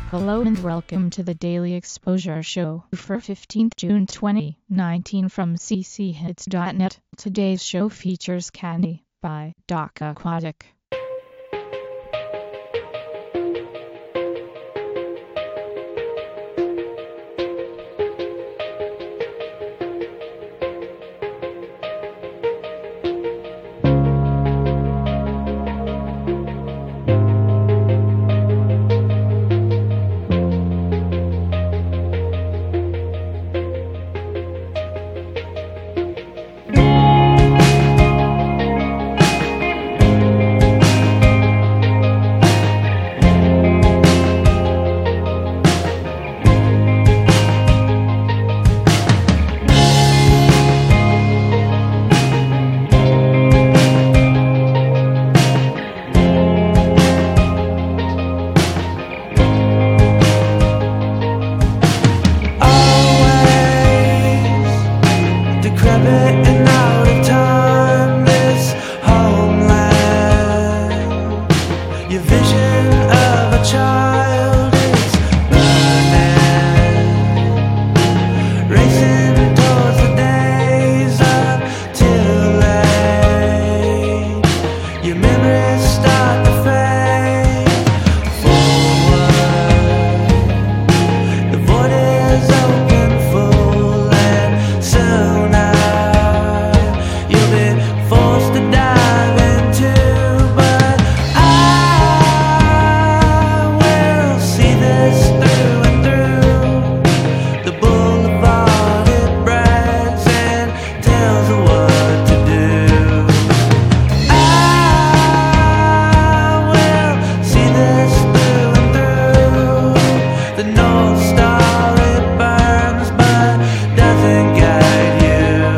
Hello and welcome to the Daily Exposure Show for 15th June 2019 from cchits.net. Today's show features Candy by Doc Aquatic. And out of time, this homeland, your vision of a child is burning, racing towards the days of too late. Your memories start to fade forward, the void is open full, and soon forced to dive into, but I will see this through and through. The boulevard, it brags and tells her what to do. I will see this through and through. The North Star, it burns but doesn't guide you.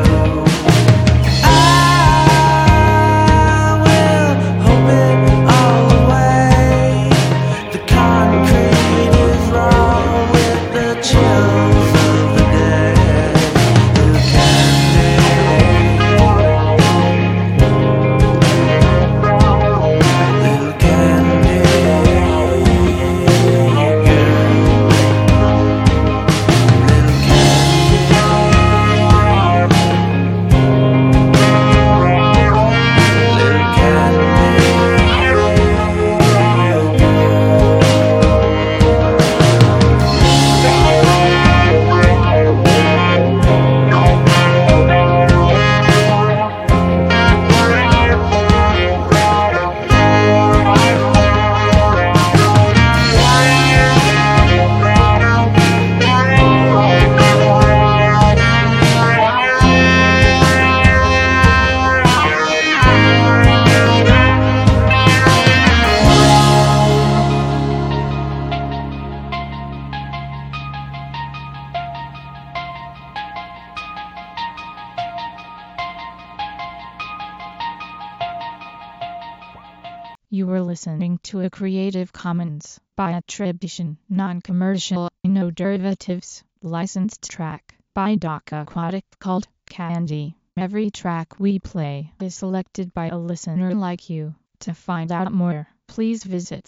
You were listening to a Creative Commons by attribution, non-commercial, no derivatives, licensed track by Doc Aquatic called Candy. Every track we play is selected by a listener like you. To find out more, please visit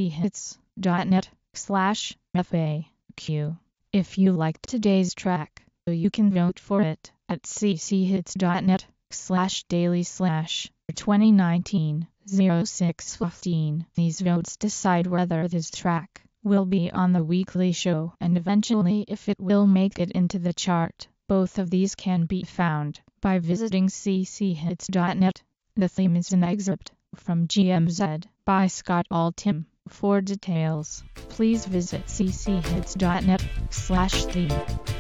cchits.net/FAQ. If you liked today's track, you can vote for it at cchits.net/daily/2019. 0615. These votes decide whether this track will be on the weekly show and eventually if it will make it into the chart. Both of these can be found by visiting cchits.net. The theme is an excerpt from GMZ by Scott Altham. For details, please visit cchits.net/theme.